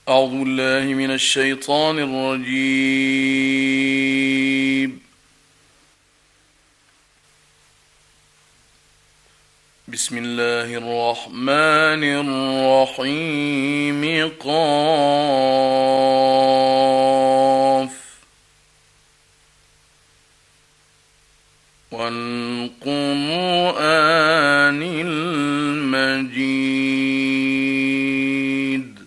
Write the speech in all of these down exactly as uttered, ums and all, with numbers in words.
أعوذ بالله من الشيطان الرجيم. بسم الله الرحمن الرحيم. قاف والقرآن المجيد.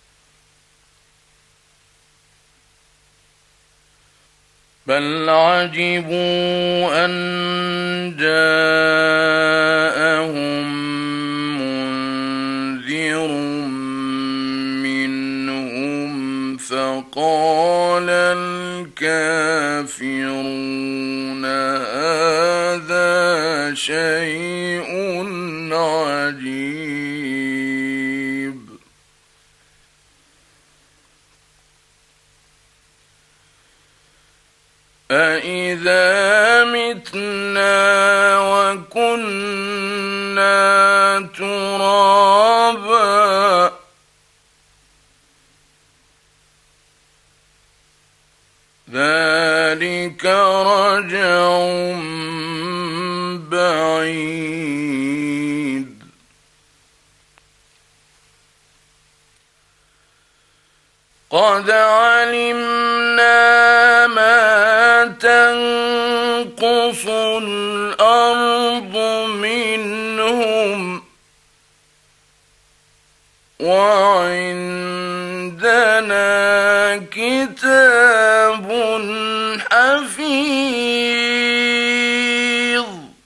بل عجبوا أن جاءهم منذر منهم فقال الكافرون هذا شيء عجيب. أإذا متنا وكنا ترابا ذلك رجع بعيد. قد علمنا ما تنقص الأرض منهم وعندنا كتاب حفيظ.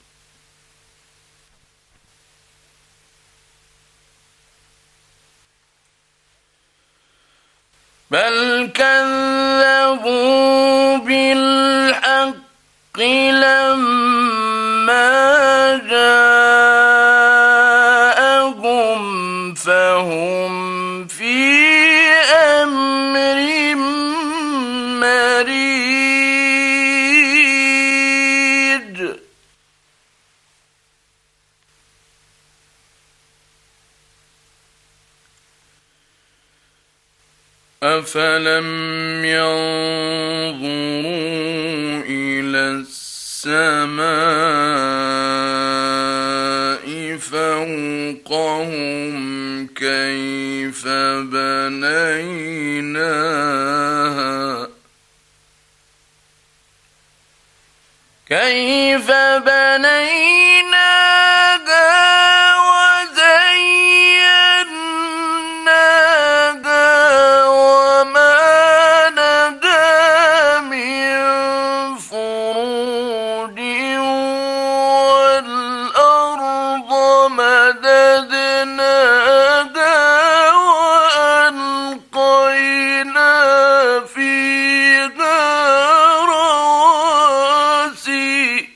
بل كذبوا بالحق لما جاءهم فهم في أمر مريج. أفلم ينظروا إلى السماء فوقهم كيف بنيناها كيف بنيناها وزيناها وما لها من فروج والأرض مددناها وألقينا فيها رواسي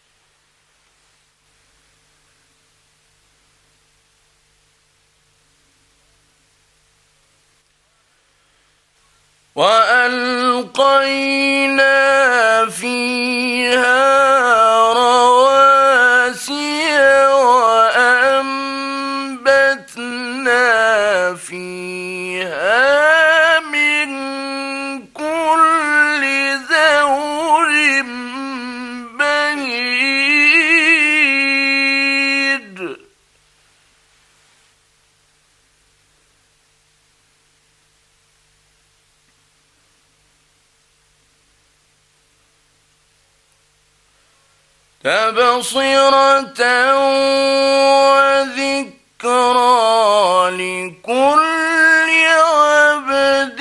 وألقينا فيها رواسي وأنبتنا فيها من كل زوج بهيج. تبصرة وذكرى لكل عبد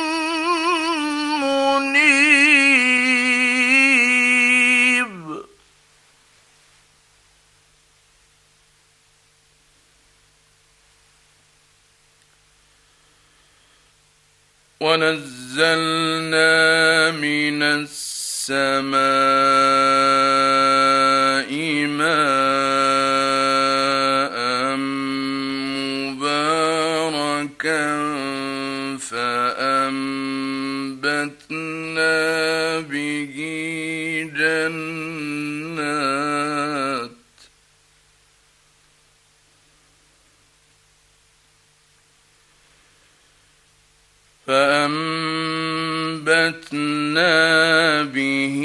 منيب. ونزلنا من السماء ماء مباركا فأنبتنا به جنات فأنبتنا به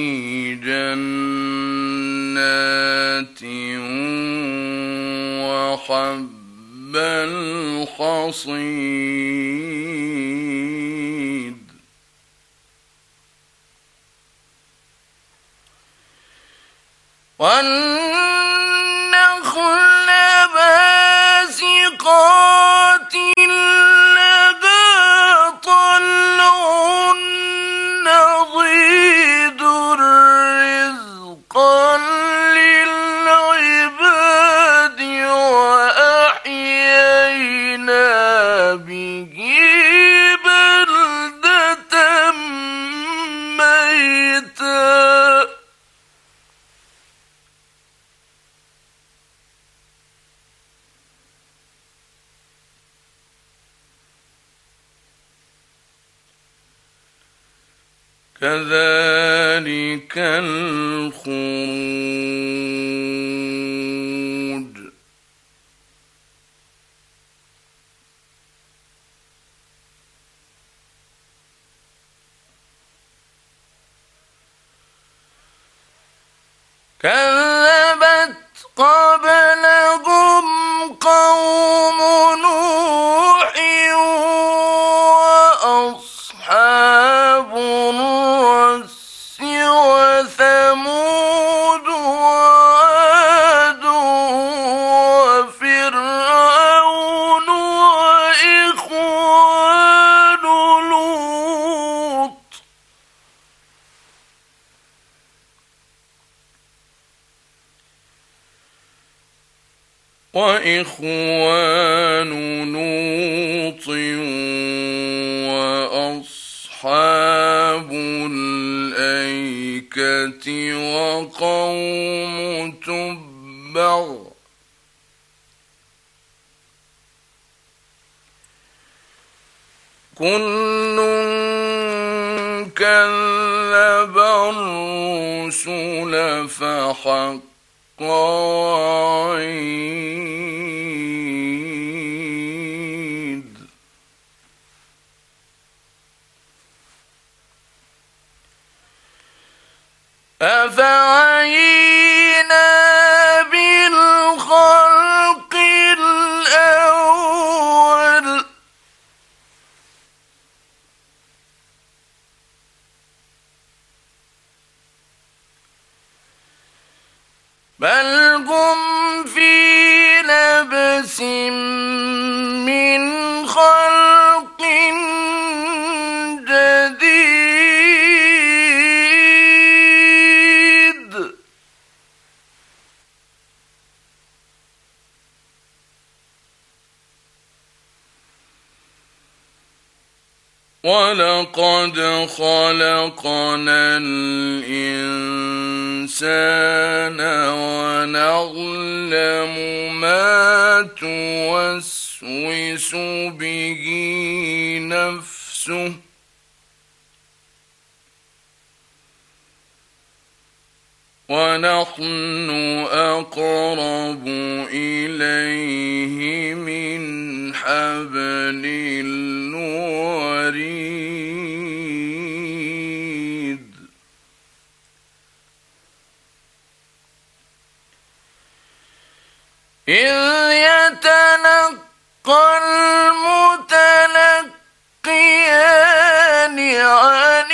جنات وحب الحصيد والنخل باسقات لها طلع نضيد رزقا للعباد وأحيينا به بلدة ميتا كذلك الخروج كذبت قبلهم قوم نوح وأصحاب الرس وثمود وعاد وفرعون وإخوان لوط وإخوان لوط وأصحاب الأيكة وقوم تبع كل كذب الرسل فحق وعيد أفعينا بالخلق الأول بل هم في لبس من خلق جديد ولقد خلقنا الإنسان ونعلم ما توسوس به نفسه ونحن أقرب إليه من حبل الوريد إذ يتلقى المتلقيان عن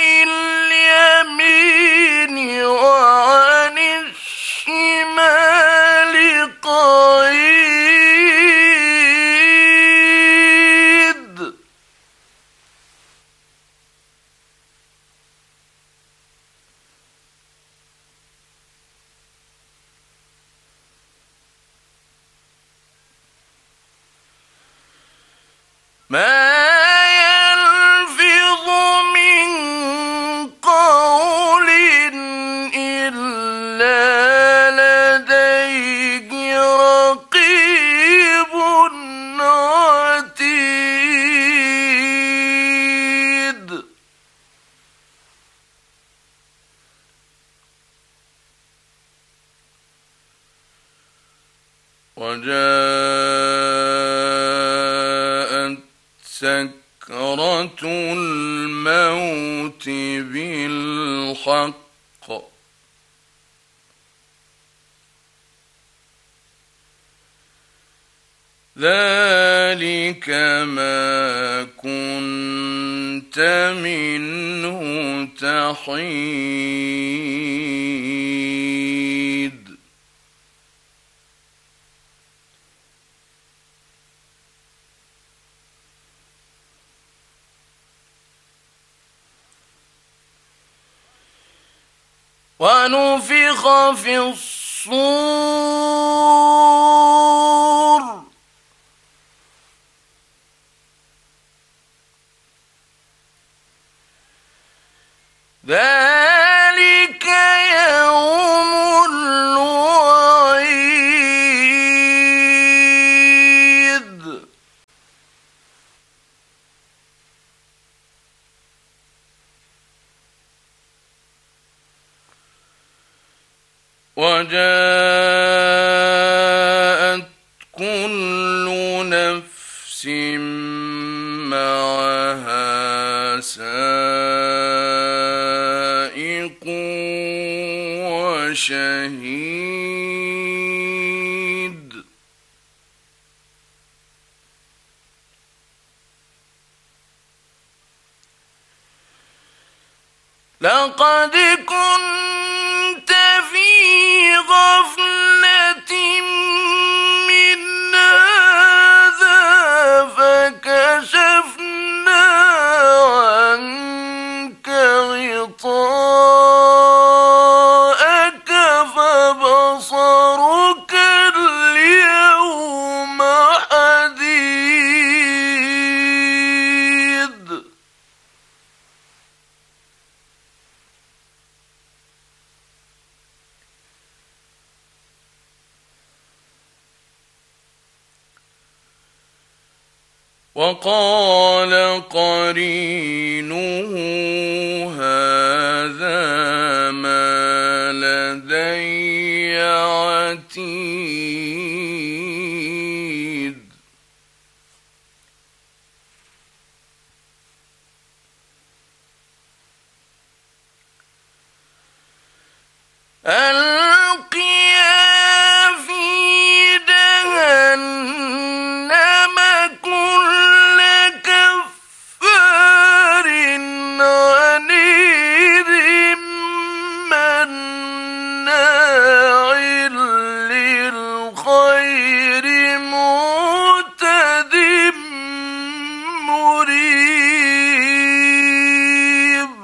اليمين وعن الشمال قعيد ما يلفظ من قول إلا لديه رقيب عتيد وجاءت سكرة سكرة الموت بالحق ذلك ما كنت منه تحيد ونفخ في الصور ذلك يوم الوعيد وجاءت كل نفس معها سائق وشهيد لقد كنت في غفلة من هذا فكشفنا عنك غطاءك فبصرك اليوم حديد وقال قرينه هذا ما لدي عتيد ألقيا في جهنم كل كفار عنيد مناع للخير معتد مريب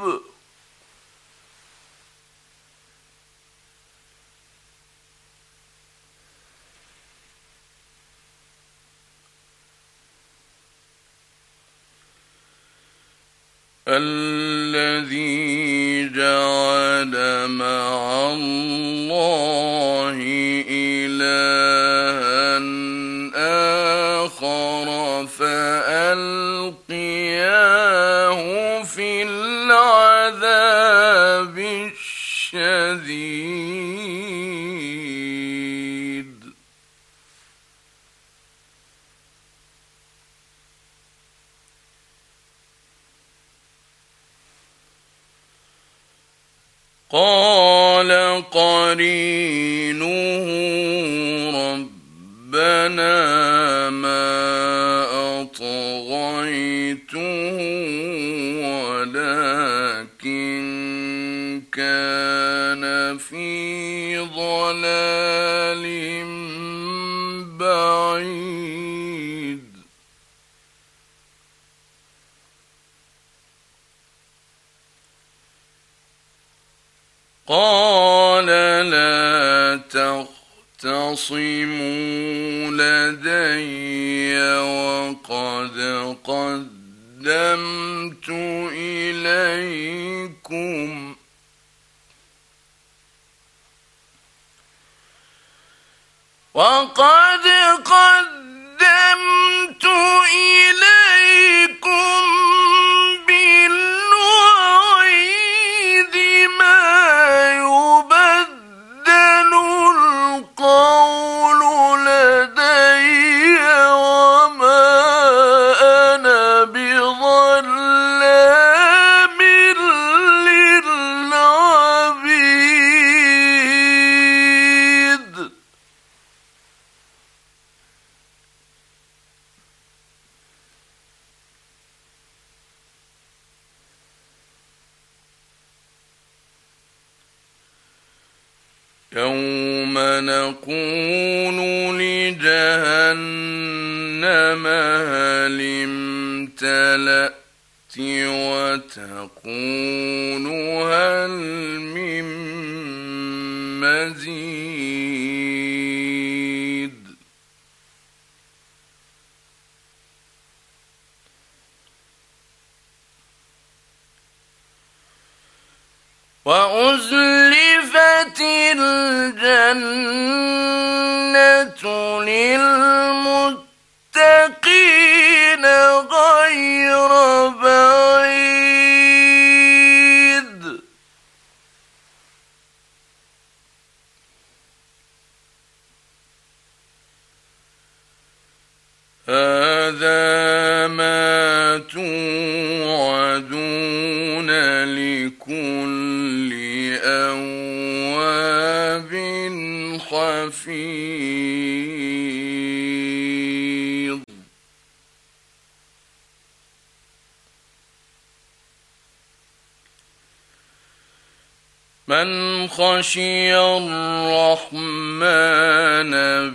الذي جعل مع الله إلها آخر فألقياه في العذاب الشديد قال قرينه ربنا ما أطغيته ولكن كان في ضلال بعيد قال لا تختصموا لدي وقد قدمت إليكم وقد قدمت إليكم بالوعيد ما يبدل القول لدي وما أنا بظالم يوم نقول لجهنم هل امتلأت وتقول هل من مزيد وأزلفت الجنة للمتقين غير بعيد هذا ما توعدون لكل أواب حفيظ من خشي الرحمن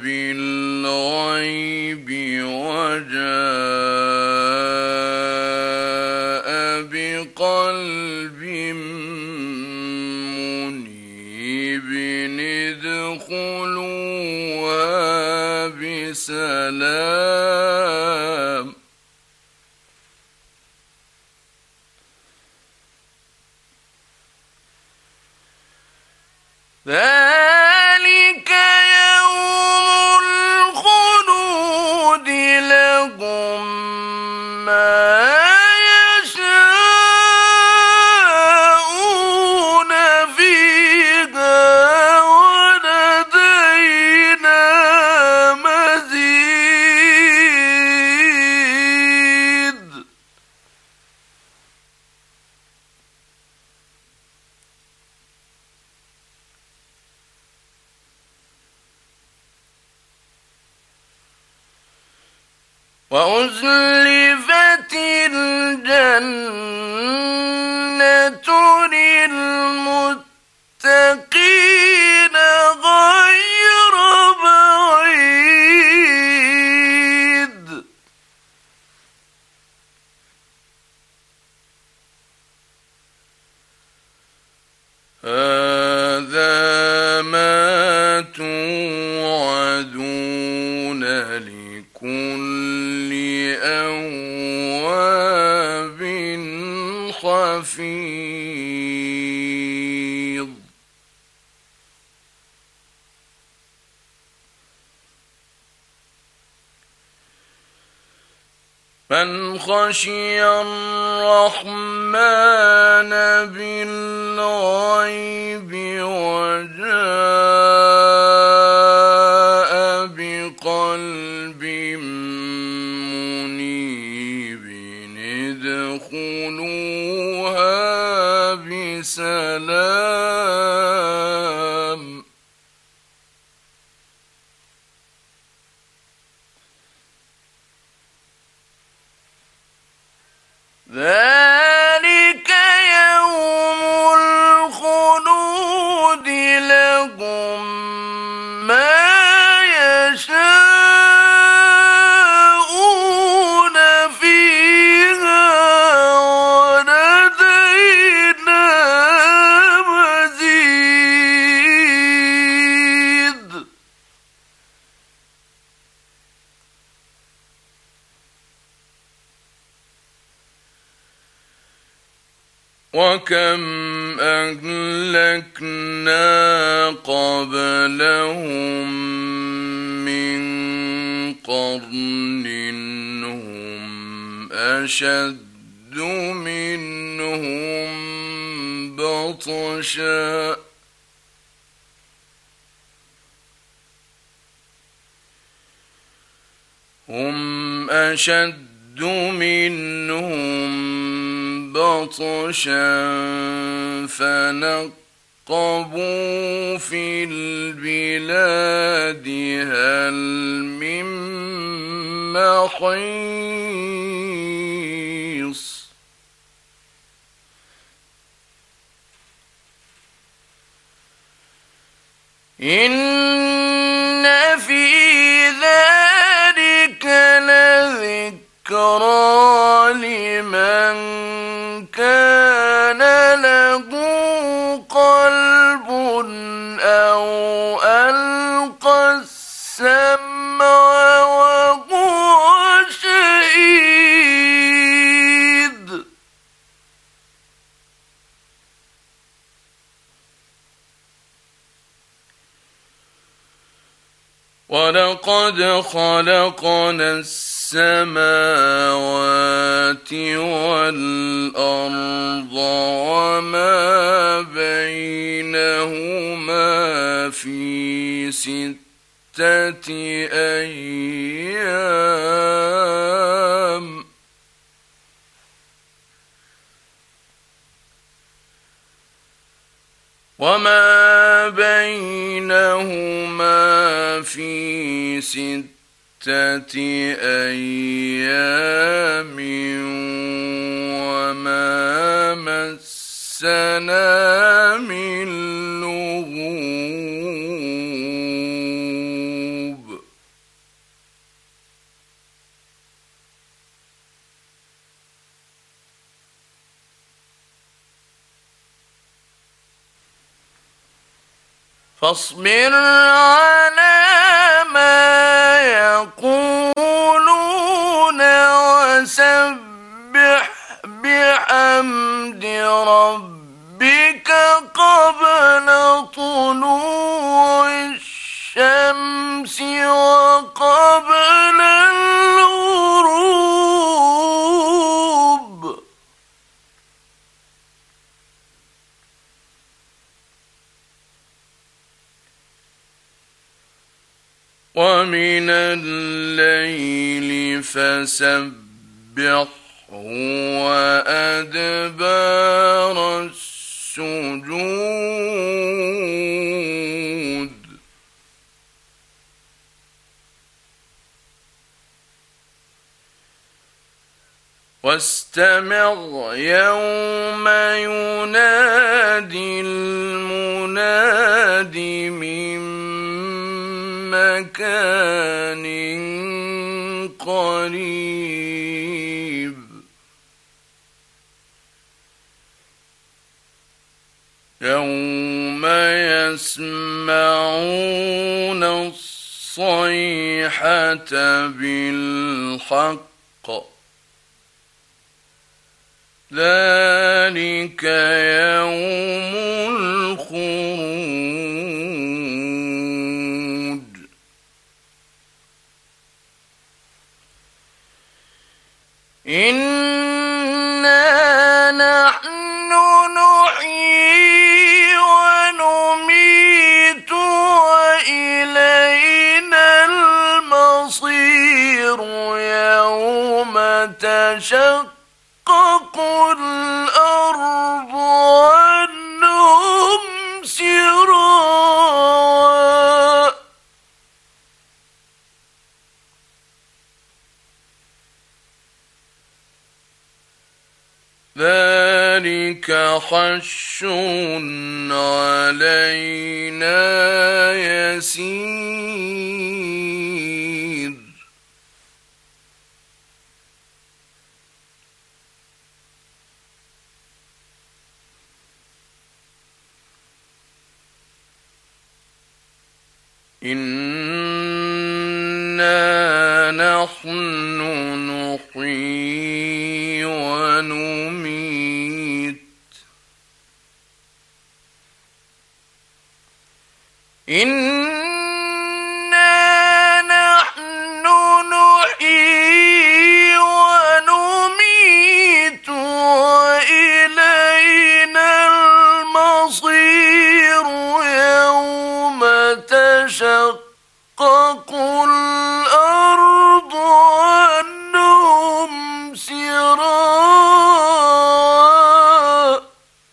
بالغيب وجاء بقلب منيب ادخلوها بسلام ذلك يوم الخلود لهم ما يشاءون فيها ولدينا مزيد وأزلفت الجنة للمتقين غير بعيد هذا ما توعدون لكل أواب حفيظ من خشي الرحمن بالغيب وجاء بقلب منيب ادخلوها بسلام ذلك يوم الخلود لهم ما يشاءون فيها ولدينا مزيد وكم أهلكنا قبلهم من قرن هم أشد منهم بطشا هم أشد منهم بطشا فنقبوا في البلاد هل من محيص إن في ذلك لذكرى لمن كان له قلب أو ألقى السمع وهو شهيد. ولقد خلقنا السماوات والأرض وما بينهما في ستة أيام وما بينهما في ستة أيام وما مسنا من لغوب. فاصبر على ما يقولون وسبح بحمد ربك قبل طلوع الشمس وقبل الغروب. ومن الليل فسبحه وأدبار السجود. واستمع يوم ينادي المناد من مكان قريب. يوم يسمعون الصيحة بالحق ذلك يوم الخروج. إنا نحن نحيي ونميت وإلينا المصير. يوم تشقق الأرض عنهم سراء. ذلك حشر علينا يسير. إنا نحن نحيي ونميت. إنا نحن نحيي ونميت وإلينا المصير. يوم تشقق الأرض عنهم سراء.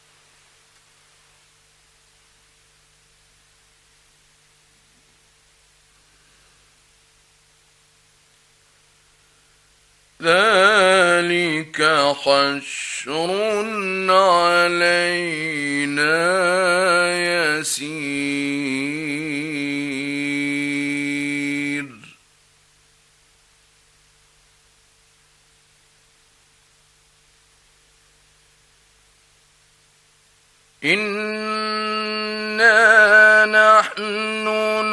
ذلك حشر علينا يسير. إنا نحن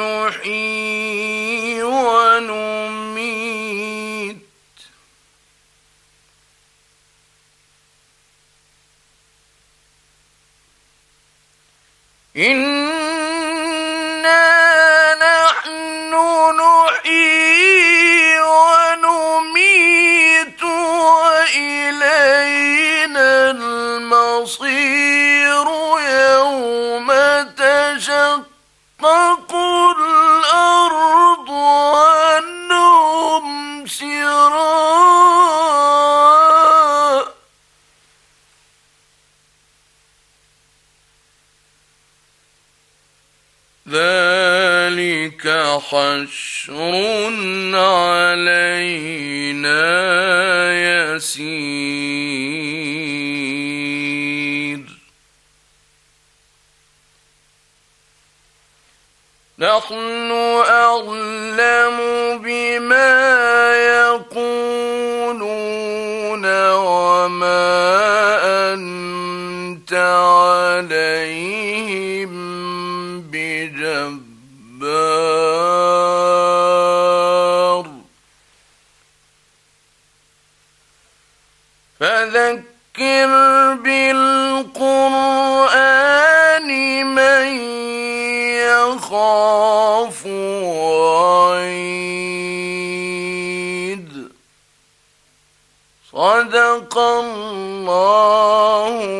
نحيي ونميت إنا نحن نحيي ونميت وإلينا المصير يوم تشقق الأرض عنهم سراء ذلك حشر علينا يسير نحن أعلم بما يقولون وما أنت عليهم بجبار فذكر بالقرآن من يخاف وعيد صدق الله